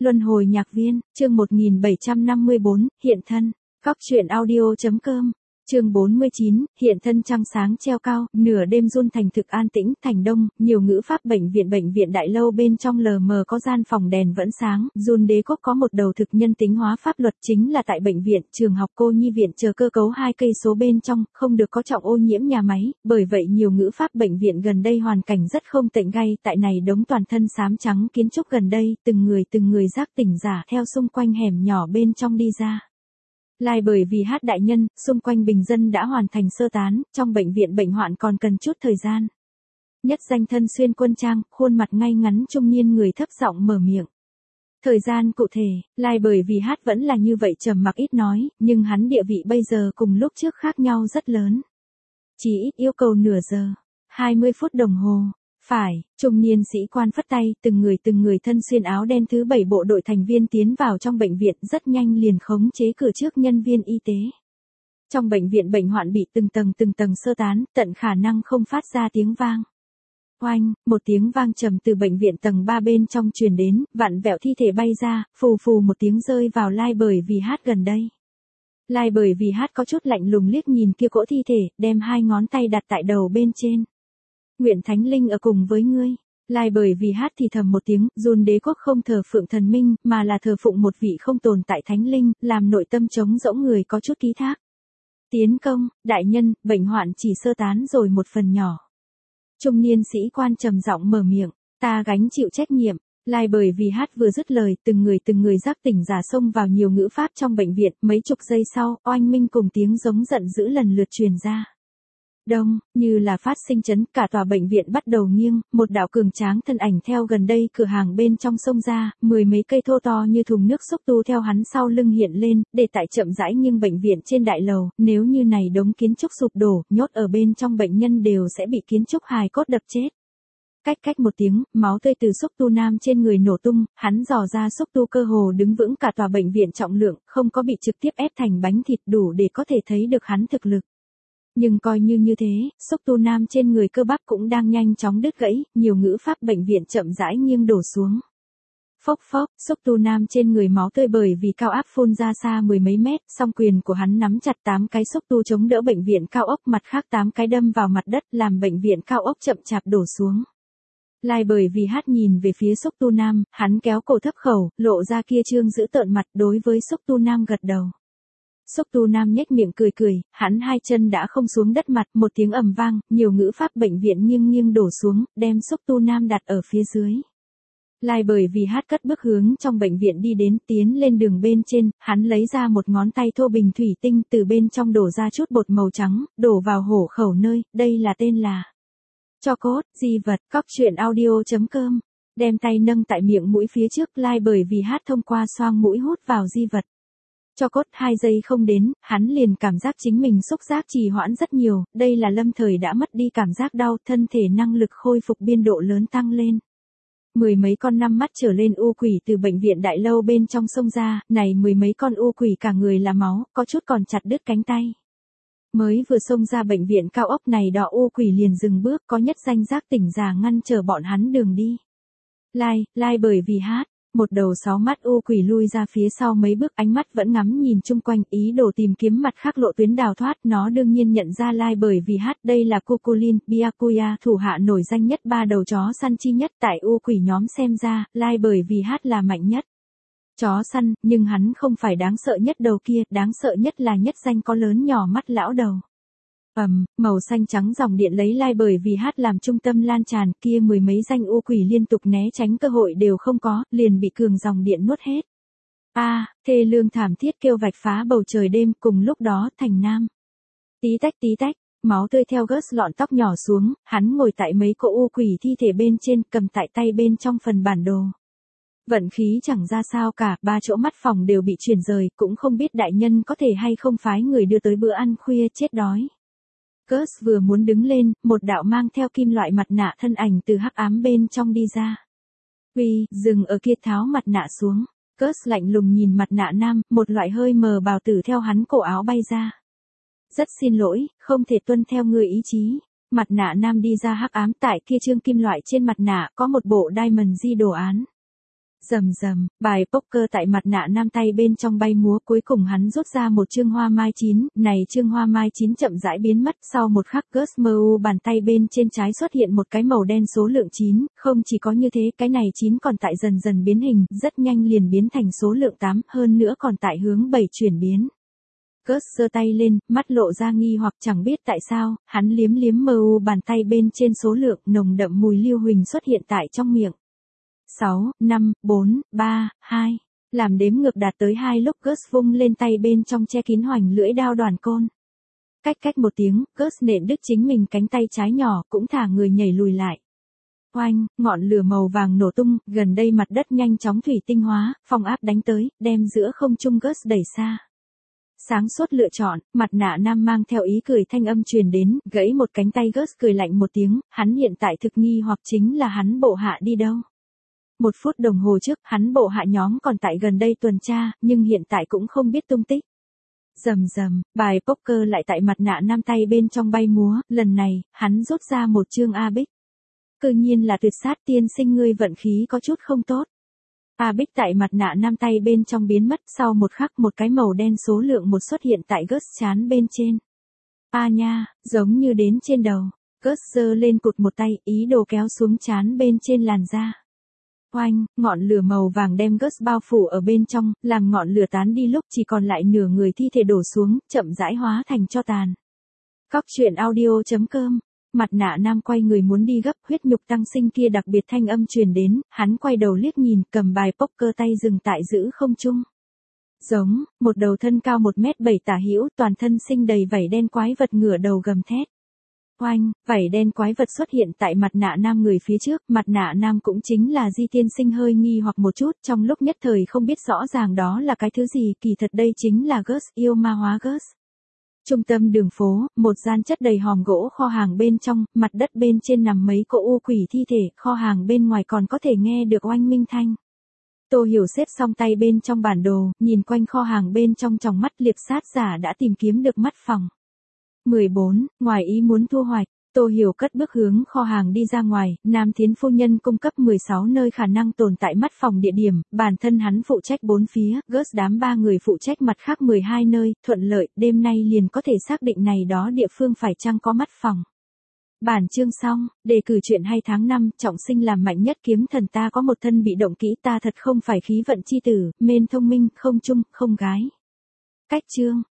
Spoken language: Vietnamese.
Luân hồi nhạc viên, chương 1754, hiện thân. Góc truyện audio.com. Chương 49, hiện thân trăng sáng treo cao, nửa đêm run thành thực an tĩnh, thành đông, nhiều ngữ pháp bệnh viện đại lâu bên trong lờ mờ có gian phòng đèn vẫn sáng, run đế quốc có một đầu thực nhân tính hóa pháp luật chính là tại bệnh viện, trường học cô nhi viện chờ cơ cấu 2 cây số bên trong, không được có trọng ô nhiễm nhà máy, bởi vậy nhiều ngữ pháp bệnh viện gần đây hoàn cảnh rất không tịnh gay, tại này đống toàn thân xám trắng kiến trúc gần đây, từng người giác tỉnh giả theo xung quanh hẻm nhỏ bên trong đi ra. Lai bởi vì hát đại nhân, xung quanh bình dân đã hoàn thành sơ tán, trong bệnh viện bệnh hoạn còn cần chút thời gian. Nhất danh thân xuyên quân trang, khuôn mặt ngay ngắn trung niên người thấp giọng mở miệng. Thời gian cụ thể, Lai bởi vì hát vẫn là như vậy trầm mặc ít nói, nhưng hắn địa vị bây giờ cùng lúc trước khác nhau rất lớn. Chỉ ít yêu cầu nửa giờ, 20 phút đồng hồ. Phải, trung niên sĩ quan phất tay, từng người thân xuyên áo đen thứ 7 bộ đội thành viên tiến vào trong bệnh viện rất nhanh liền khống chế cửa trước nhân viên y tế. Trong bệnh viện bệnh hoạn bị từng tầng sơ tán, tận khả năng không phát ra tiếng vang. Oanh, một tiếng vang trầm từ bệnh viện tầng 3 bên trong truyền đến, vặn vẹo thi thể bay ra, phù một tiếng rơi vào Lai bởi vì hát gần đây. Lai bởi vì hát có chút lạnh lùng liếc nhìn kia cỗ thi thể, đem 2 ngón tay đặt tại đầu bên trên. Nguyện Thánh Linh ở cùng với ngươi. Lai bởi vì hát thì thầm một tiếng, run đế quốc không thờ phượng thần minh, mà là thờ phụng một vị không tồn tại Thánh Linh, làm nội tâm trống rỗng người có chút ký thác. Tiến công, đại nhân, bệnh hoạn chỉ sơ tán rồi một phần nhỏ. Trung niên sĩ quan trầm giọng mở miệng, ta gánh chịu trách nhiệm. Lai bởi vì hát vừa dứt lời, từng người giác tỉnh giả xông vào nhiều ngữ pháp trong bệnh viện, mấy chục giây sau, oanh minh cùng tiếng giống giận dữ lần lượt truyền ra. Đông, như là phát sinh chấn, cả tòa bệnh viện bắt đầu nghiêng, một đạo cường tráng thân ảnh theo gần đây cửa hàng bên trong sông ra, 10 mấy cây thô to như thùng nước xúc tu theo hắn sau lưng hiện lên, để tại chậm rãi nhưng bệnh viện trên đại lầu, nếu như này đống kiến trúc sụp đổ, nhốt ở bên trong bệnh nhân đều sẽ bị kiến trúc hài cốt đập chết. Cách một tiếng, máu tươi từ xúc tu nam trên người nổ tung, hắn dò ra xúc tu cơ hồ đứng vững cả tòa bệnh viện trọng lượng, không có bị trực tiếp ép thành bánh thịt đủ để có thể thấy được hắn thực lực. Nhưng coi như thế, xúc tu nam trên người cơ bắp cũng đang nhanh chóng đứt gãy, nhiều ngữ pháp bệnh viện chậm rãi nghiêng đổ xuống. Phốc, xúc tu nam trên người máu tươi bởi vì cao áp phun ra xa 10 mấy mét, song quyền của hắn nắm chặt 8 cái xúc tu chống đỡ bệnh viện cao ốc, mặt khác 8 cái đâm vào mặt đất làm bệnh viện cao ốc chậm chạp đổ xuống. Lai bởi vì hát nhìn về phía xúc tu nam, hắn kéo cổ thấp khẩu, lộ ra kia trương giữ tợn mặt đối với xúc tu nam gật đầu. Xúc tu nam nhếch miệng cười, hắn 2 chân đã không xuống đất mặt, một tiếng ầm vang, nhiều ngữ pháp bệnh viện nghiêng đổ xuống, đem xúc tu nam đặt ở phía dưới. Lai bởi vì hát cất bước hướng trong bệnh viện đi đến, tiến lên đường bên trên, hắn lấy ra một ngón tay thô bình thủy tinh, từ bên trong đổ ra chút bột màu trắng, đổ vào hổ khẩu nơi, đây là tên là cho cốt, di vật, góc truyện audio.com. Đem tay nâng tại miệng mũi phía trước, Lai bởi vì hát thông qua xoang mũi hút vào di vật. Cho cốt 2 giây không đến, hắn liền cảm giác chính mình xúc giác trì hoãn rất nhiều, đây là lâm thời đã mất đi cảm giác đau, thân thể năng lực khôi phục biên độ lớn tăng lên. 10 mấy con 5 mắt trở lên u quỷ từ bệnh viện đại lâu bên trong sông ra, này 10 mấy con u quỷ cả người là máu, có chút còn chặt đứt cánh tay. Mới vừa xông ra bệnh viện cao ốc này đỏ u quỷ liền dừng bước, có nhất danh giác tỉnh giả ngăn trở bọn hắn đường đi. Lai bởi vì hát. Một đầu 6 mắt u quỷ lui ra phía sau mấy bước, ánh mắt vẫn ngắm nhìn chung quanh, ý đồ tìm kiếm mặt khác lộ tuyến đào thoát, nó đương nhiên nhận ra Lai bởi vì hát, đây là Kukulin, Byakuya, thủ hạ nổi danh nhất 3 đầu chó săn chi nhất, tại u quỷ nhóm xem ra, Lai bởi vì hát là mạnh nhất. Chó săn, nhưng hắn không phải đáng sợ nhất đầu kia, đáng sợ nhất là nhất danh có lớn nhỏ mắt lão đầu. Màu xanh trắng dòng điện lấy Lai bởi vì hát làm trung tâm lan tràn, kia 10 mấy danh u quỷ liên tục né tránh cơ hội đều không có, liền bị cường dòng điện nuốt hết. Thê lương thảm thiết kêu vạch phá bầu trời đêm, cùng lúc đó thành nam. Tí tách, máu tươi theo gớt lọn tóc nhỏ xuống, hắn ngồi tại mấy cỗ u quỷ thi thể bên trên, cầm tại tay bên trong phần bản đồ. Vận khí chẳng ra sao cả, 3 chỗ mắt phòng đều bị chuyển rời, cũng không biết đại nhân có thể hay không phái người đưa tới bữa ăn khuya, chết đói. Gus vừa muốn đứng lên, một đạo mang theo kim loại mặt nạ thân ảnh từ hắc ám bên trong đi ra. Dừng ở kia, tháo mặt nạ xuống. Gus lạnh lùng nhìn mặt nạ nam, một loại hơi mờ bào tử theo hắn cổ áo bay ra. Rất xin lỗi, không thể tuân theo người ý chí. Mặt nạ nam đi ra hắc ám, tại kia trương kim loại trên mặt nạ có một bộ Diamond G đồ án. Rầm rầm, bài poker tại mặt nạ nam tay bên trong bay múa, cuối cùng hắn rút ra một chương hoa mai chín, này chương hoa mai chín chậm rãi biến mất, sau một khắc Gus Mu bàn tay bên trên trái xuất hiện một cái màu đen số lượng 9, không chỉ có như thế, cái này 9 còn tại dần dần biến hình, rất nhanh liền biến thành số lượng 8, hơn nữa còn tại hướng 7 chuyển biến. Gus giơ tay lên, mắt lộ ra nghi hoặc chẳng biết tại sao, hắn liếm liếm mu bàn tay bên trên số lượng, nồng đậm mùi lưu huỳnh xuất hiện tại trong miệng. 6, 5, 4, 3, 2. Làm đếm ngược đạt tới 2 lúc Gus vung lên tay bên trong che kín hoành lưỡi đao đoàn côn. Cách một tiếng, Gus nện đứt chính mình cánh tay trái nhỏ, cũng thả người nhảy lùi lại. Oanh, ngọn lửa màu vàng nổ tung, gần đây mặt đất nhanh chóng thủy tinh hóa, phong áp đánh tới, đem giữa không trung Gus đẩy xa. Sáng suốt lựa chọn, mặt nạ nam mang theo ý cười thanh âm truyền đến, gãy một cánh tay Gus cười lạnh một tiếng, hắn hiện tại thực nghi hoặc chính là hắn bộ hạ đi đâu. 1 phút đồng hồ trước, hắn bộ hạ nhóm còn tại gần đây tuần tra, nhưng hiện tại cũng không biết tung tích. Rầm rầm, bài poker lại tại mặt nạ nam tay bên trong bay múa, lần này, hắn rút ra một chương A Bích. Cơ nhiên là tuyệt sát tiên sinh, ngươi vận khí có chút không tốt. A Bích tại mặt nạ nam tay bên trong biến mất, sau một khắc một cái màu đen số lượng 1 xuất hiện tại Gus trán bên trên. A nha, giống như đến trên đầu. Gus giơ lên cụt một tay, ý đồ kéo xuống trán bên trên làn da. Oanh, ngọn lửa màu vàng đem Gus bao phủ ở bên trong, làm ngọn lửa tán đi lúc chỉ còn lại nửa người thi thể đổ xuống, chậm rãi hóa thành tro tàn. Cóc truyện audio.com. Mặt nạ nam quay người muốn đi gấp, huyết nhục tăng sinh kia đặc biệt thanh âm truyền đến, hắn quay đầu liếc nhìn, cầm bài poker tay dừng tại giữ không trung. Giống, một đầu thân cao 1m7 tả hữu, toàn thân sinh đầy vảy đen quái vật ngửa đầu gầm thét. Oanh, vảy đen quái vật xuất hiện tại mặt nạ nam người phía trước, mặt nạ nam cũng chính là Di tiên sinh hơi nghi hoặc một chút, trong lúc nhất thời không biết rõ ràng đó là cái thứ gì, kỳ thật đây chính là Gus, yêu ma hóa Gus. Trung tâm đường phố, một gian chất đầy hòm gỗ kho hàng bên trong, mặt đất bên trên nằm mấy cỗ u quỷ thi thể, kho hàng bên ngoài còn có thể nghe được oanh minh thanh. Tô Hiểu xếp xong tay bên trong bản đồ, nhìn quanh kho hàng bên trong tròng mắt liệp sát giả đã tìm kiếm được mắt phòng. 14, ngoài ý muốn thu hoạch, Tô Hiểu cất bước hướng kho hàng đi ra ngoài, Nam Thiến phu nhân cung cấp 16 nơi khả năng tồn tại mắt phòng địa điểm, bản thân hắn phụ trách 4 phía, Gus đám 3 người phụ trách mặt khác 12 nơi, thuận lợi, đêm nay liền có thể xác định này đó địa phương phải chăng có mắt phòng. Bản chương xong, đề cử chuyện hay tháng 5, trọng sinh làm mạnh nhất kiếm thần, ta có một thân bị động kỹ, ta thật không phải khí vận chi tử, mên thông minh, không chung, không gái. Cách chương.